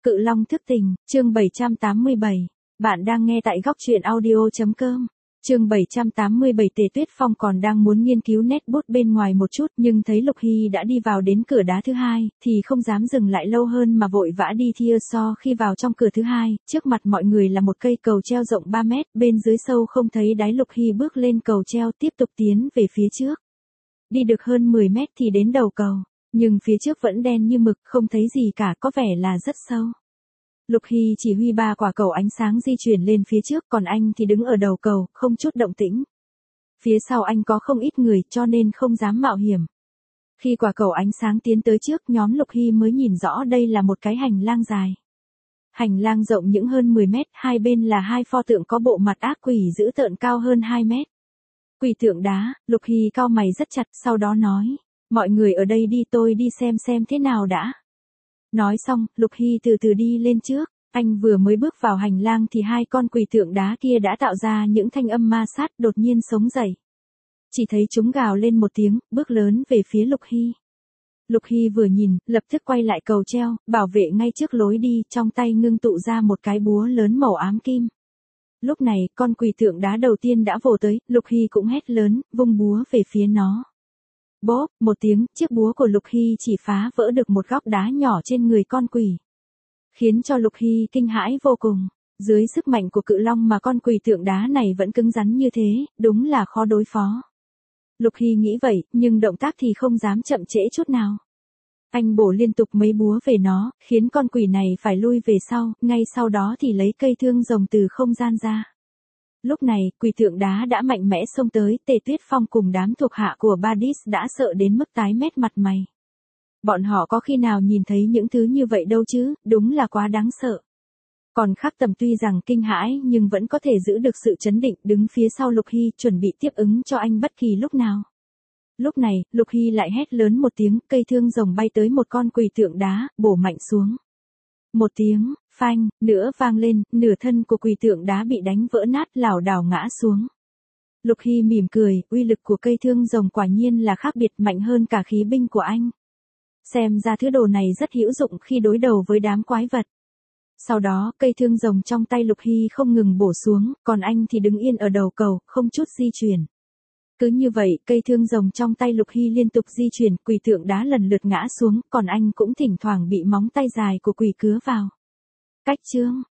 Cự Long thức tỉnh, chương 787. Bạn đang nghe tại góc truyện audio.com. Chương 787 Tề Tuyết Phong còn đang muốn nghiên cứu nét bút bên ngoài một chút, nhưng thấy Lục Hy đã đi vào đến cửa đá thứ hai, thì không dám dừng lại lâu hơn mà vội vã đi thia so. Khi vào trong cửa thứ hai, trước mặt mọi người là một cây cầu treo rộng 3 mét, bên dưới sâu không thấy đáy. Lục Hy bước lên cầu treo tiếp tục tiến về phía trước. Đi được hơn 10 mét thì đến đầu cầu, nhưng phía trước vẫn đen như mực, không thấy gì cả, có vẻ là rất sâu. Lục Hy chỉ huy 3 quả cầu ánh sáng di chuyển lên phía trước, còn anh thì đứng ở đầu cầu, không chút động tĩnh. Phía sau anh có không ít người, cho nên không dám mạo hiểm. Khi quả cầu ánh sáng tiến tới trước, nhóm Lục Hy mới nhìn rõ đây là một cái hành lang dài. Hành lang rộng những hơn 10 mét, hai bên là 2 pho tượng có bộ mặt ác quỷ dữ tợn cao hơn 2 mét. Quỷ tượng đá. Lục Hy cau mày rất chặt, sau đó nói, mọi người ở đây đi, tôi đi xem thế nào đã. Nói xong, Lục Hy từ từ đi lên trước. Anh vừa mới bước vào hành lang thì 2 con quỷ tượng đá kia đã tạo ra những thanh âm ma sát, đột nhiên sống dậy. Chỉ thấy chúng gào lên một tiếng, bước lớn về phía Lục Hy. Lục Hy vừa nhìn, lập tức quay lại cầu treo, bảo vệ ngay trước lối đi, trong tay ngưng tụ ra một cái búa lớn màu ám kim. Lúc này, con quỷ tượng đá đầu tiên đã vồ tới, Lục Hy cũng hét lớn, vung búa về phía nó. Bốp, một tiếng, chiếc búa của Lục Hy chỉ phá vỡ được một góc đá nhỏ trên người con quỷ, khiến cho Lục Hy kinh hãi vô cùng. Dưới sức mạnh của cự long mà con quỷ tượng đá này vẫn cứng rắn như thế, đúng là khó đối phó. Lục Hy nghĩ vậy, nhưng động tác thì không dám chậm trễ chút nào. Anh bổ liên tục mấy búa về nó, khiến con quỷ này phải lui về sau, ngay sau đó thì lấy cây thương rồng từ không gian ra. Lúc này, quỷ tượng đá đã mạnh mẽ xông tới, Tề Tuyết Phong cùng đám thuộc hạ của Badis đã sợ đến mức tái mét mặt mày. Bọn họ có khi nào nhìn thấy những thứ như vậy đâu chứ, đúng là quá đáng sợ. Còn Khắc Tầm tuy rằng kinh hãi nhưng vẫn có thể giữ được sự trấn định, đứng phía sau Lục Hy chuẩn bị tiếp ứng cho anh bất kỳ lúc nào. Lúc này, Lục Hy lại hét lớn một tiếng, cây thương rồng bay tới một con quỷ tượng đá, bổ mạnh xuống. Một tiếng, phanh, nữa vang lên, nửa thân của quỷ tượng đá bị đánh vỡ nát, lảo đảo ngã xuống. Lục Hy mỉm cười, uy lực của cây thương rồng quả nhiên là khác biệt, mạnh hơn cả khí binh của anh. Xem ra thứ đồ này rất hữu dụng khi đối đầu với đám quái vật. Sau đó, cây thương rồng trong tay Lục Hy không ngừng bổ xuống, còn anh thì đứng yên ở đầu cầu, không chút di chuyển. Cứ như vậy, cây thương rồng trong tay Lục Hy liên tục di chuyển, quỷ tượng đá lần lượt ngã xuống, còn anh cũng thỉnh thoảng bị móng tay dài của quỷ cứa vào. Cách chương